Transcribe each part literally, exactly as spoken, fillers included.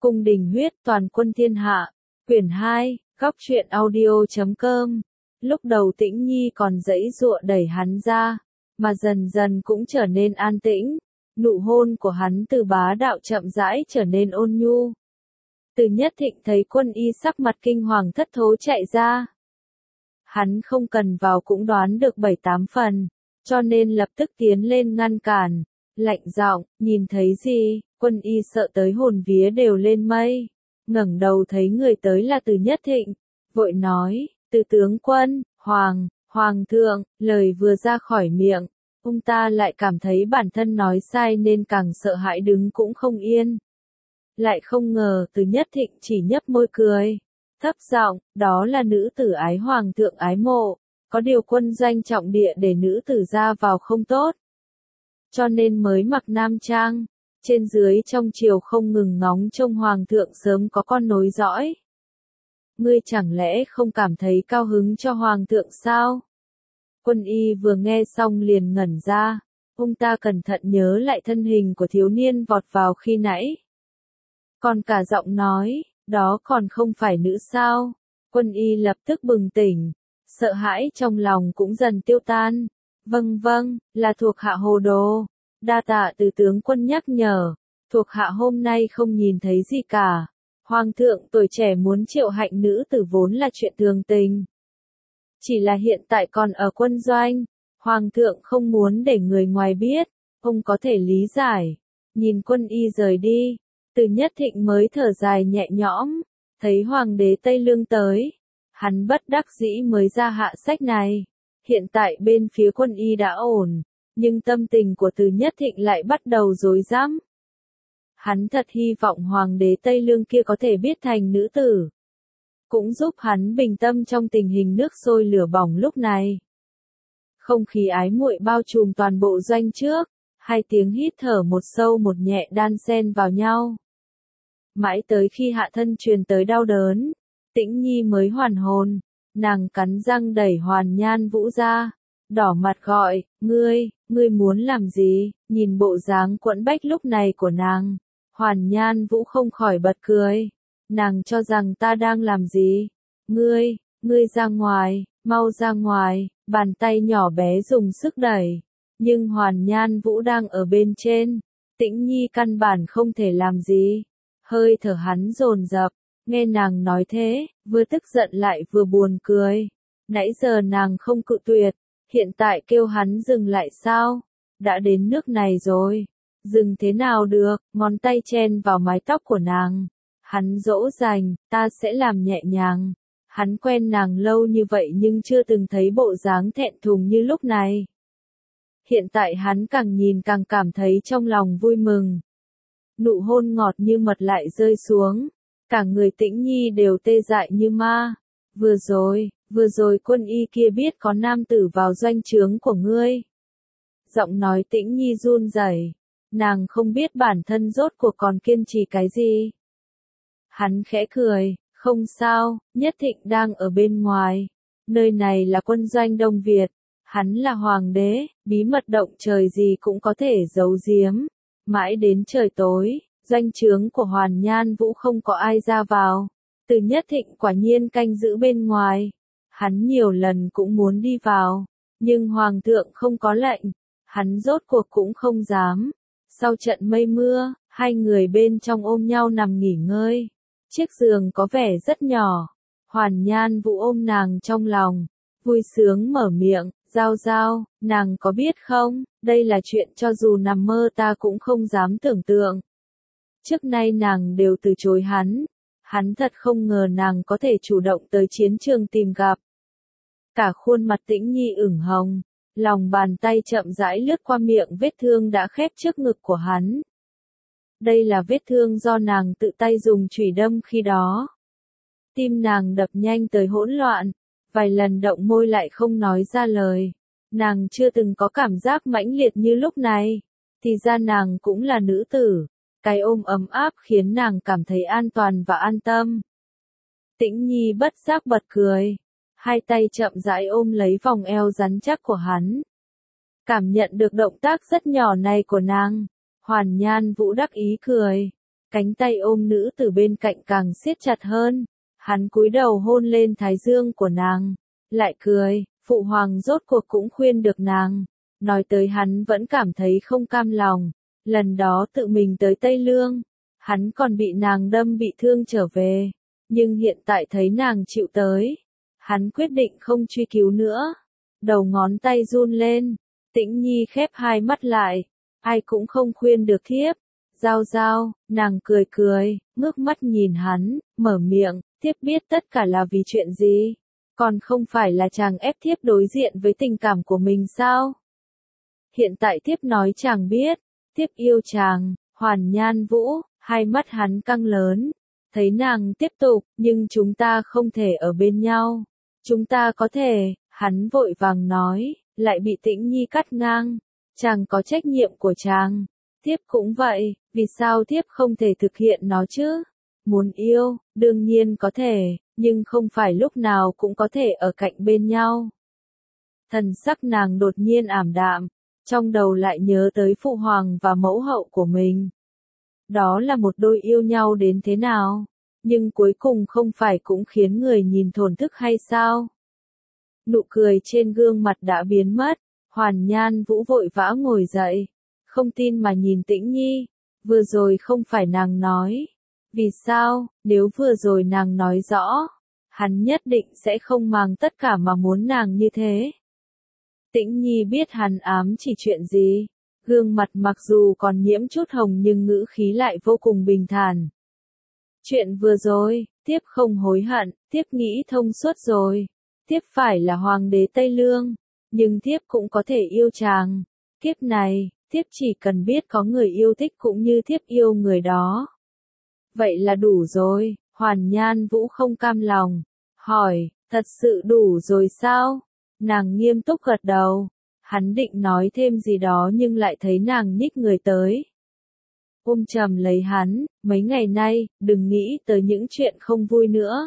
Cung đình huyết toàn quân thiên hạ, quyển hai, góc truyện audio chấm com. Lúc đầu Tĩnh Nhi còn giãy giụa đẩy hắn ra, mà dần dần cũng trở nên an tĩnh. Nụ hôn của hắn từ bá đạo chậm rãi trở nên ôn nhu. Từ Nhất Thịnh thấy Quân Y sắc mặt kinh hoàng thất thố chạy ra. Hắn không cần vào cũng đoán được bảy tám phần, cho nên lập tức tiến lên ngăn cản, lạnh giọng, nhìn thấy gì? Quân Y sợ tới hồn vía đều lên mây, ngẩng đầu thấy người tới là Từ Nhất Thịnh, vội nói, Từ tướng quân, hoàng, hoàng thượng. Lời vừa ra khỏi miệng, ông ta lại cảm thấy bản thân nói sai nên càng sợ hãi đứng cũng không yên. Lại không ngờ Từ Nhất Thịnh chỉ nhấp môi cười, thấp giọng, đó là nữ tử ái hoàng thượng ái mộ, có điều quân doanh trọng địa để nữ tử ra vào không tốt, cho nên mới mặc nam trang, trên dưới trong triều không ngừng ngóng trông hoàng thượng sớm có con nối dõi. Ngươi chẳng lẽ không cảm thấy cao hứng cho hoàng thượng sao? Quân Y vừa nghe xong liền ngẩn ra, ông ta cẩn thận nhớ lại thân hình của thiếu niên vọt vào khi nãy. Còn cả giọng nói, đó còn không phải nữ sao? Quân Y lập tức bừng tỉnh, sợ hãi trong lòng cũng dần tiêu tan. Vâng vâng, là thuộc hạ hồ đồ. Đa tạ Từ tướng quân nhắc nhở, thuộc hạ hôm nay không nhìn thấy gì cả. Hoàng thượng tuổi trẻ muốn triệu hạnh nữ tử vốn là chuyện thường tình. Chỉ là hiện tại còn ở quân doanh, hoàng thượng không muốn để người ngoài biết, ông có thể lý giải. Nhìn Quân Y rời đi, Từ Nhất Thịnh mới thở dài nhẹ nhõm, thấy hoàng đế Tây Lương tới, hắn bất đắc dĩ mới ra hạ sách này. Hiện tại bên phía Quân Y đã ổn, nhưng tâm tình của Từ Nhất Thịnh lại bắt đầu rối rắm. Hắn thật hy vọng hoàng đế Tây Lương kia có thể biết thành nữ tử, cũng giúp hắn bình tâm trong tình hình nước sôi lửa bỏng lúc này. Không khí ái muội bao trùm toàn bộ doanh trước, hai tiếng hít thở một sâu một nhẹ đan xen vào nhau. Mãi tới khi hạ thân truyền tới đau đớn, Tĩnh Nhi mới hoàn hồn, nàng cắn răng đẩy Hoàn Nhan Vũ ra, đỏ mặt gọi, ngươi, ngươi muốn làm gì? Nhìn bộ dáng quẫn bách lúc này của nàng, Hoàn Nhan Vũ không khỏi bật cười. Nàng cho rằng ta đang làm gì? Ngươi, ngươi ra ngoài, mau ra ngoài. Bàn tay nhỏ bé dùng sức đẩy, nhưng Hoàn Nhan Vũ đang ở bên trên, Tĩnh Nhi căn bản không thể làm gì. Hơi thở hắn dồn dập, nghe nàng nói thế, vừa tức giận lại vừa buồn cười. Nãy giờ nàng không cự tuyệt, hiện tại kêu hắn dừng lại sao? Đã đến nước này rồi, dừng thế nào được? Ngón tay chen vào mái tóc của nàng, hắn dỗ dành, ta sẽ làm nhẹ nhàng. Hắn quen nàng lâu như vậy nhưng chưa từng thấy bộ dáng thẹn thùng như lúc này. Hiện tại hắn càng nhìn càng cảm thấy trong lòng vui mừng. Nụ hôn ngọt như mật lại rơi xuống, cả người Tĩnh Nhi đều tê dại như ma. Vừa rồi, vừa rồi Quân Y kia biết có nam tử vào doanh trướng của ngươi. Giọng nói Tĩnh Nhi run rẩy, nàng không biết bản thân rốt cuộc còn kiên trì cái gì. Hắn khẽ cười, không sao, Nhất Thịnh đang ở bên ngoài. Nơi này là quân doanh Đông Việt, hắn là hoàng đế, bí mật động trời gì cũng có thể giấu giếm. Mãi đến trời tối, doanh trướng của Hoàn Nhan Vũ không có ai ra vào. Từ Nhất Thịnh quả nhiên canh giữ bên ngoài. Hắn nhiều lần cũng muốn đi vào, nhưng hoàng thượng không có lệnh, hắn rốt cuộc cũng không dám. Sau trận mây mưa, hai người bên trong ôm nhau nằm nghỉ ngơi. Chiếc giường có vẻ rất nhỏ. Hoàn Nhan Vũ ôm nàng trong lòng, vui sướng mở miệng, Giao Giao, nàng có biết không, đây là chuyện cho dù nằm mơ ta cũng không dám tưởng tượng. Trước nay nàng đều từ chối hắn, hắn thật không ngờ nàng có thể chủ động tới chiến trường tìm gặp. Cả khuôn mặt Tĩnh Nhi ửng hồng, lòng bàn tay chậm rãi lướt qua miệng vết thương đã khép trước ngực của hắn. Đây là vết thương do nàng tự tay dùng chùy đâm khi đó. Tim nàng đập nhanh tới hỗn loạn, vài lần động môi lại không nói ra lời. Nàng chưa từng có cảm giác mãnh liệt như lúc này. Thì ra nàng cũng là nữ tử. Cái ôm ấm áp khiến nàng cảm thấy an toàn và an tâm. Tĩnh Nhi bất giác bật cười. Hai tay chậm rãi ôm lấy vòng eo rắn chắc của hắn. Cảm nhận được động tác rất nhỏ này của nàng, Hoàn Nhan Vũ đắc ý cười. Cánh tay ôm nữ tử bên cạnh càng siết chặt hơn. Hắn cúi đầu hôn lên thái dương của nàng. Lại cười, phụ hoàng rốt cuộc cũng khuyên được nàng. Nói tới hắn vẫn cảm thấy không cam lòng. Lần đó tự mình tới Tây Lương. Hắn còn bị nàng đâm bị thương trở về. Nhưng hiện tại thấy nàng chịu tới. Hắn quyết định không truy cứu nữa. Đầu ngón tay run lên. Tĩnh Nhi khép hai mắt lại. Ai cũng không khuyên được thiếp. Giao giao, nàng cười cười, ngước mắt nhìn hắn, mở miệng, thiếp biết tất cả là vì chuyện gì. Còn không phải là chàng ép thiếp đối diện với tình cảm của mình sao? Hiện tại thiếp nói chàng biết, thiếp yêu chàng. Hoàn Nhan Vũ, hai mắt hắn căng lớn. Thấy nàng tiếp tục, nhưng chúng ta không thể ở bên nhau. Chúng ta có thể, hắn vội vàng nói, lại bị Tĩnh Nhi cắt ngang. Chàng có trách nhiệm của chàng. Thiếp cũng vậy, vì sao thiếp không thể thực hiện nó chứ? Muốn yêu, đương nhiên có thể, nhưng không phải lúc nào cũng có thể ở cạnh bên nhau. Thần sắc nàng đột nhiên ảm đạm, trong đầu lại nhớ tới phụ hoàng và mẫu hậu của mình. Đó là một đôi yêu nhau đến thế nào, nhưng cuối cùng không phải cũng khiến người nhìn thổn thức hay sao? Nụ cười trên gương mặt đã biến mất, Hoàn Nhan Vũ vội vã ngồi dậy. Không tin mà nhìn Tĩnh Nhi, vừa rồi không phải nàng nói. Vì sao, nếu vừa rồi nàng nói rõ, hắn nhất định sẽ không mang tất cả mà muốn nàng như thế. Tĩnh Nhi biết hắn ám chỉ chuyện gì, gương mặt mặc dù còn nhiễm chút hồng nhưng ngữ khí lại vô cùng bình thản. Chuyện vừa rồi, thiếp không hối hận, thiếp nghĩ thông suốt rồi. Thiếp phải là hoàng đế Tây Lương, nhưng thiếp cũng có thể yêu chàng. Kiếp này, thiếp chỉ cần biết có người yêu thích cũng như thiếp yêu người đó. Vậy là đủ rồi, Hoàn Nhan Vũ không cam lòng. Hỏi, thật sự đủ rồi sao? Nàng nghiêm túc gật đầu. Hắn định nói thêm gì đó nhưng lại thấy nàng nhích người tới. Ôm chầm lấy hắn, mấy ngày nay, đừng nghĩ tới những chuyện không vui nữa.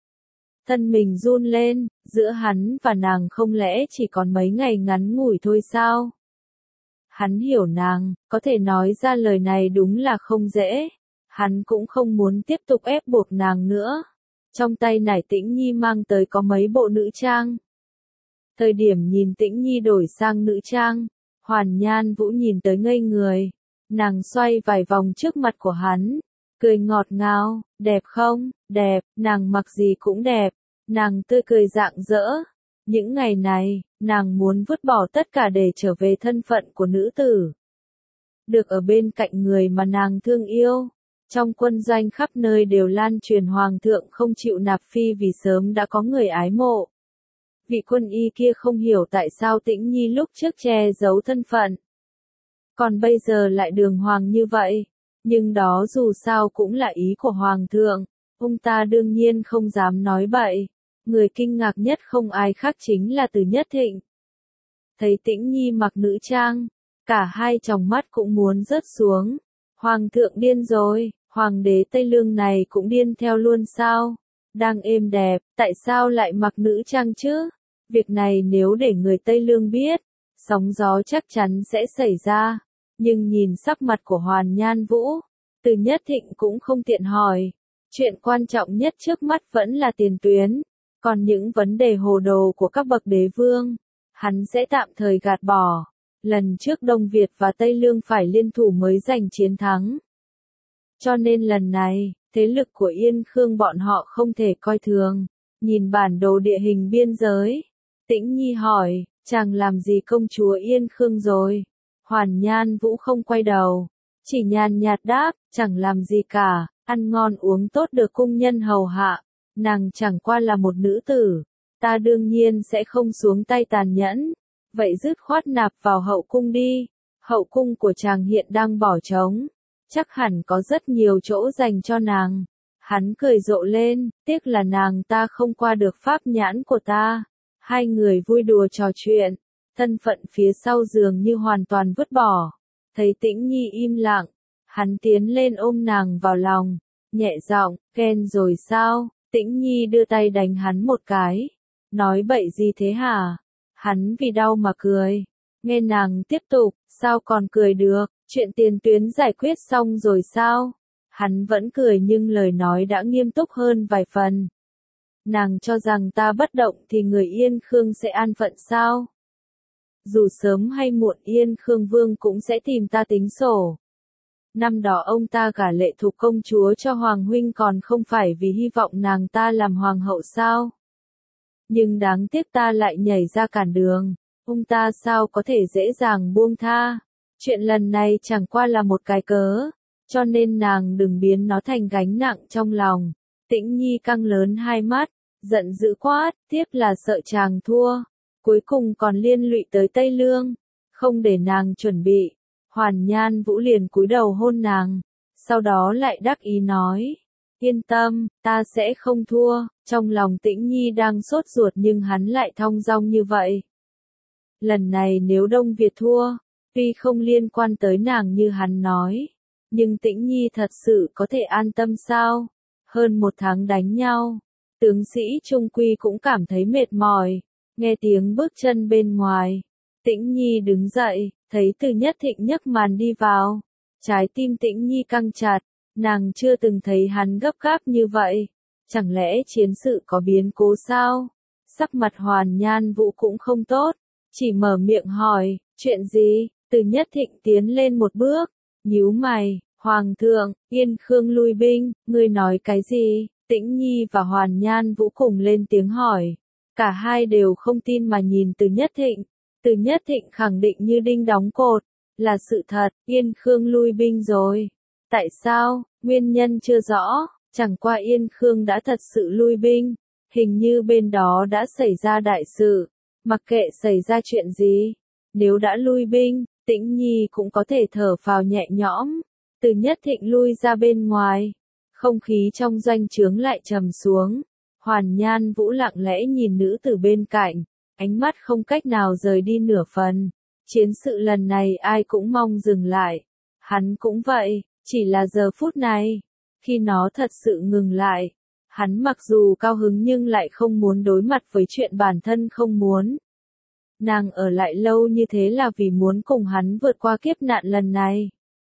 Thân mình run lên, giữa hắn và nàng không lẽ chỉ còn mấy ngày ngắn ngủi thôi sao? Hắn hiểu nàng, có thể nói ra lời này đúng là không dễ. Hắn cũng không muốn tiếp tục ép buộc nàng nữa. Trong tay nải Tĩnh Nhi mang tới có mấy bộ nữ trang. Thời điểm nhìn Tĩnh Nhi đổi sang nữ trang, Hoàn Nhan Vũ nhìn tới ngây người. Nàng xoay vài vòng trước mặt của hắn, cười ngọt ngào, đẹp không, đẹp, nàng mặc gì cũng đẹp, nàng tươi cười rạng rỡ. Những ngày này, nàng muốn vứt bỏ tất cả để trở về thân phận của nữ tử. Được ở bên cạnh người mà nàng thương yêu. Trong quân doanh khắp nơi đều lan truyền hoàng thượng không chịu nạp phi vì sớm đã có người ái mộ. Vị quân y kia không hiểu tại sao Tĩnh Nhi lúc trước che giấu thân phận. Còn bây giờ lại đường hoàng như vậy. Nhưng đó dù sao cũng là ý của hoàng thượng. Ông ta đương nhiên không dám nói bậy. Người kinh ngạc nhất không ai khác chính là Từ Nhất Thịnh. Thấy Tĩnh Nhi mặc nữ trang, cả hai tròng mắt cũng muốn rớt xuống. Hoàng thượng điên rồi, hoàng đế Tây Lương này cũng điên theo luôn sao? Đang êm đẹp, tại sao lại mặc nữ trang chứ? Việc này nếu để người Tây Lương biết, sóng gió chắc chắn sẽ xảy ra. Nhưng nhìn sắc mặt của Hoàn Nhan Vũ, Từ Nhất Thịnh cũng không tiện hỏi. Chuyện quan trọng nhất trước mắt vẫn là tiền tuyến. Còn những vấn đề hồ đồ của các bậc đế vương, hắn sẽ tạm thời gạt bỏ. Lần trước Đông Việt và Tây Lương phải liên thủ mới giành chiến thắng. Cho nên lần này, thế lực của Yên Khương bọn họ không thể coi thường. Nhìn bản đồ địa hình biên giới, Tĩnh Nhi hỏi, chàng làm gì công chúa Yên Khương rồi? Hoàn Nhan Vũ không quay đầu, chỉ nhàn nhạt đáp, chẳng làm gì cả, ăn ngon uống tốt được cung nhân hầu hạ. Nàng chẳng qua là một nữ tử, ta đương nhiên sẽ không xuống tay tàn nhẫn. Vậy dứt khoát nạp vào hậu cung đi. Hậu cung của chàng hiện đang bỏ trống, chắc hẳn có rất nhiều chỗ dành cho nàng. Hắn cười rộ lên, tiếc là nàng ta không qua được pháp nhãn của ta. Hai người vui đùa trò chuyện, thân phận phía sau giường như hoàn toàn vứt bỏ. Thấy Tĩnh Nhi im lặng, hắn tiến lên ôm nàng vào lòng, nhẹ giọng, ghen rồi sao? Tĩnh Nhi đưa tay đánh hắn một cái. Nói bậy gì thế hả? Hắn vì đau mà cười. Nghe nàng tiếp tục, sao còn cười được, chuyện tiền tuyến giải quyết xong rồi sao? Hắn vẫn cười nhưng lời nói đã nghiêm túc hơn vài phần. Nàng cho rằng ta bất động thì người Yên Khương sẽ an phận sao? Dù sớm hay muộn Yên Khương Vương cũng sẽ tìm ta tính sổ. Năm đó ông ta gả Lệ Thục công chúa cho Hoàng huynh còn không phải vì hy vọng nàng ta làm hoàng hậu sao? Nhưng đáng tiếc ta lại nhảy ra cản đường, ông ta sao có thể dễ dàng buông tha? Chuyện lần này chẳng qua là một cái cớ, cho nên nàng đừng biến nó thành gánh nặng trong lòng. Tĩnh Nhi căng lớn hai mắt, giận dữ quát, tiếp là sợ chàng thua, cuối cùng còn liên lụy tới Tây Lương, không để nàng chuẩn bị. Hoàn Nhan Vũ liền cúi đầu hôn nàng, sau đó lại đắc ý nói, yên tâm, ta sẽ không thua. Trong lòng Tĩnh Nhi đang sốt ruột nhưng hắn lại thong dong như vậy. Lần này nếu Đông Việt thua, tuy không liên quan tới nàng như hắn nói, nhưng Tĩnh Nhi thật sự có thể an tâm sao? Hơn một tháng đánh nhau, tướng sĩ trung quy cũng cảm thấy mệt mỏi, nghe tiếng bước chân bên ngoài. Tĩnh Nhi đứng dậy, thấy Từ Nhất Thịnh nhấc màn đi vào. Trái tim Tĩnh Nhi căng chặt, nàng chưa từng thấy hắn gấp gáp như vậy. Chẳng lẽ chiến sự có biến cố sao? Sắc mặt Hoàn Nhan Vũ cũng không tốt, chỉ mở miệng hỏi, chuyện gì? Từ Nhất Thịnh tiến lên một bước, nhíu mày, Hoàng thượng, Yên Khương lui binh, ngươi nói cái gì? Tĩnh Nhi và Hoàn Nhan Vũ cùng lên tiếng hỏi. Cả hai đều không tin mà nhìn Từ Nhất Thịnh. Từ Nhất Thịnh khẳng định như đinh đóng cột, là sự thật, Yên Khương lui binh rồi. Tại sao? Nguyên nhân chưa rõ, chẳng qua Yên Khương đã thật sự lui binh, hình như bên đó đã xảy ra đại sự, mặc kệ xảy ra chuyện gì, nếu đã lui binh, Tĩnh Nhi cũng có thể thở phào nhẹ nhõm. Từ Nhất Thịnh lui ra bên ngoài, không khí trong doanh trướng lại trầm xuống. Hoàn Nhan Vũ lặng lẽ nhìn nữ tử bên cạnh, ánh mắt không cách nào rời đi nửa phần. Chiến sự lần này ai cũng mong dừng lại, hắn cũng vậy, chỉ là giờ phút này, khi nó thật sự ngừng lại, hắn mặc dù cao hứng nhưng lại không muốn đối mặt với chuyện bản thân không muốn. Nàng ở lại lâu như thế là vì muốn cùng hắn vượt qua kiếp nạn lần này.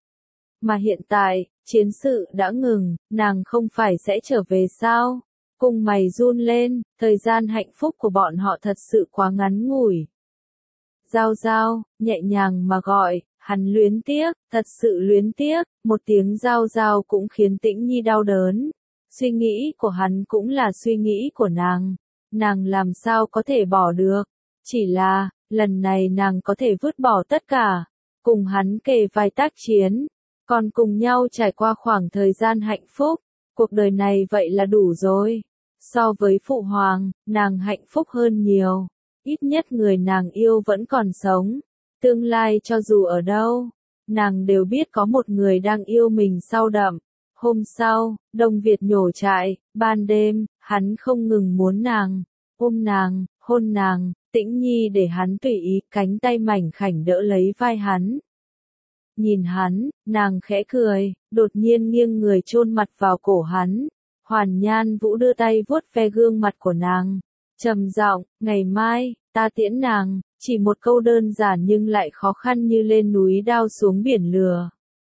Mà hiện tại, chiến sự đã ngừng, nàng không phải sẽ trở về sao? Cùng mày run lên, thời gian hạnh phúc của bọn họ thật sự quá ngắn ngủi. Giao giao, nhẹ nhàng mà gọi, hắn luyến tiếc, thật sự luyến tiếc, một tiếng giao giao cũng khiến Tĩnh Nhi đau đớn. Suy nghĩ của hắn cũng là suy nghĩ của nàng, nàng làm sao có thể bỏ được, chỉ là, lần này nàng có thể vứt bỏ tất cả, cùng hắn kề vai tác chiến, còn cùng nhau trải qua khoảng thời gian hạnh phúc, cuộc đời này vậy là đủ rồi. So với phụ hoàng, nàng hạnh phúc hơn nhiều, ít nhất người nàng yêu vẫn còn sống, tương lai cho dù ở đâu, nàng đều biết có một người đang yêu mình sâu đậm. Hôm sau, Đông Việt nhổ trại, ban đêm, hắn không ngừng muốn nàng, ôm nàng, hôn nàng, Tĩnh Nhi để hắn tùy ý, cánh tay mảnh khảnh đỡ lấy vai hắn. Nhìn hắn, nàng khẽ cười, đột nhiên nghiêng người chôn mặt vào cổ hắn. Hoàn Nhan Vũ đưa tay vuốt ve gương mặt của nàng, trầm giọng, ngày mai, ta tiễn nàng, chỉ một câu đơn giản nhưng lại khó khăn như lên núi đao xuống biển lửa.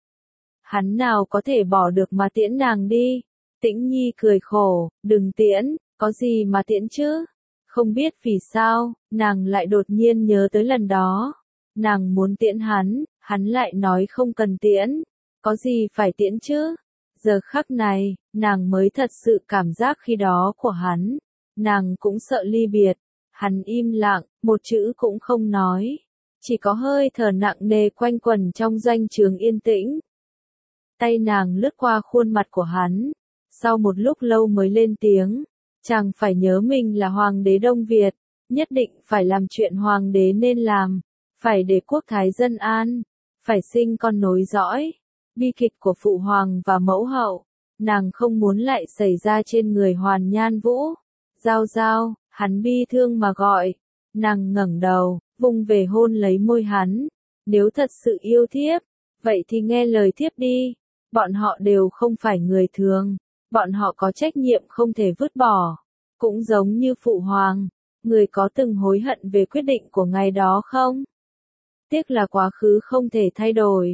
Hắn nào có thể bỏ được mà tiễn nàng đi? Tĩnh Nhi cười khổ, đừng tiễn, có gì mà tiễn chứ? Không biết vì sao, nàng lại đột nhiên nhớ tới lần đó. Nàng muốn tiễn hắn, hắn lại nói không cần tiễn, có gì phải tiễn chứ? Giờ khắc này, nàng mới thật sự cảm giác khi đó của hắn. Nàng cũng sợ ly biệt. Hắn im lặng, một chữ cũng không nói. Chỉ có hơi thở nặng nề quanh quẩn trong doanh trướng yên tĩnh. Tay nàng lướt qua khuôn mặt của hắn. Sau một lúc lâu mới lên tiếng. Chàng phải nhớ mình là hoàng đế Đông Việt. Nhất định phải làm chuyện hoàng đế nên làm. Phải để quốc thái dân an. Phải sinh con nối dõi. Bi kịch của phụ hoàng và mẫu hậu, nàng không muốn lại xảy ra trên người Hoàn Nhan Vũ. Giao giao, hắn bi thương mà gọi. Nàng ngẩng đầu, vung về hôn lấy môi hắn. Nếu thật sự yêu thiếp, vậy thì nghe lời thiếp đi. Bọn họ đều không phải người thường. Bọn họ có trách nhiệm không thể vứt bỏ. Cũng giống như phụ hoàng. Người có từng hối hận về quyết định của ngày đó không? Tiếc là quá khứ không thể thay đổi.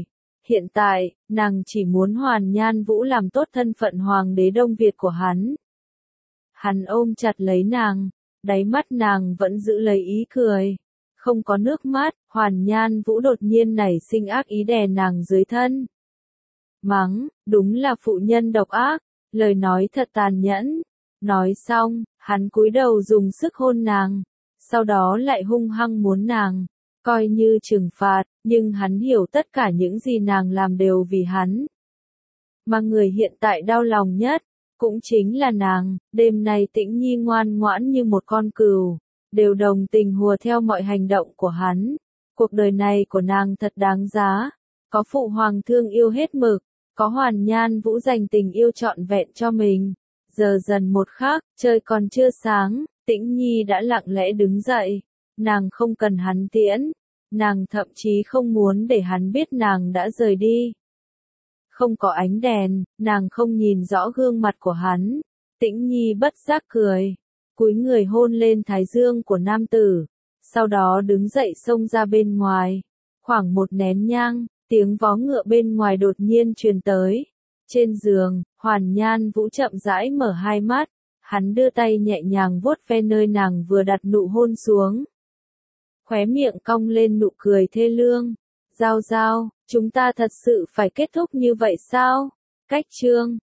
Hiện tại, nàng chỉ muốn Hoàn Nhan Vũ làm tốt thân phận hoàng đế Đông Việt của hắn. Hắn ôm chặt lấy nàng, đáy mắt nàng vẫn giữ lấy ý cười. Không có nước mắt, Hoàn Nhan Vũ đột nhiên nảy sinh ác ý đè nàng dưới thân. Mắng, đúng là phụ nhân độc ác, lời nói thật tàn nhẫn. Nói xong, hắn cúi đầu dùng sức hôn nàng, sau đó lại hung hăng muốn nàng, coi như trừng phạt, nhưng hắn hiểu tất cả những gì nàng làm đều vì hắn. Mà người hiện tại đau lòng nhất, cũng chính là nàng. Đêm nay Tĩnh Nhi ngoan ngoãn như một con cừu, đều đồng tình hùa theo mọi hành động của hắn. Cuộc đời này của nàng thật đáng giá, có phụ hoàng thương yêu hết mực, có Hoàn Nhan Vũ dành tình yêu trọn vẹn cho mình. Giờ dần một khắc, trời còn chưa sáng, Tĩnh Nhi đã lặng lẽ đứng dậy. Nàng không cần hắn tiễn, nàng thậm chí không muốn để hắn biết nàng đã rời đi. Không có ánh đèn, nàng không nhìn rõ gương mặt của hắn. Tĩnh Nhi bất giác cười, cúi người hôn lên thái dương của nam tử, sau đó đứng dậy xông ra bên ngoài. Khoảng một nén nhang, tiếng vó ngựa bên ngoài đột nhiên truyền tới. Trên giường, Hoàn Nhan Vũ chậm rãi mở hai mắt, hắn đưa tay nhẹ nhàng vuốt ve nơi nàng vừa đặt nụ hôn xuống. Khóe miệng cong lên nụ cười thê lương. Giao Giao, chúng ta thật sự phải kết thúc như vậy sao? Cách chương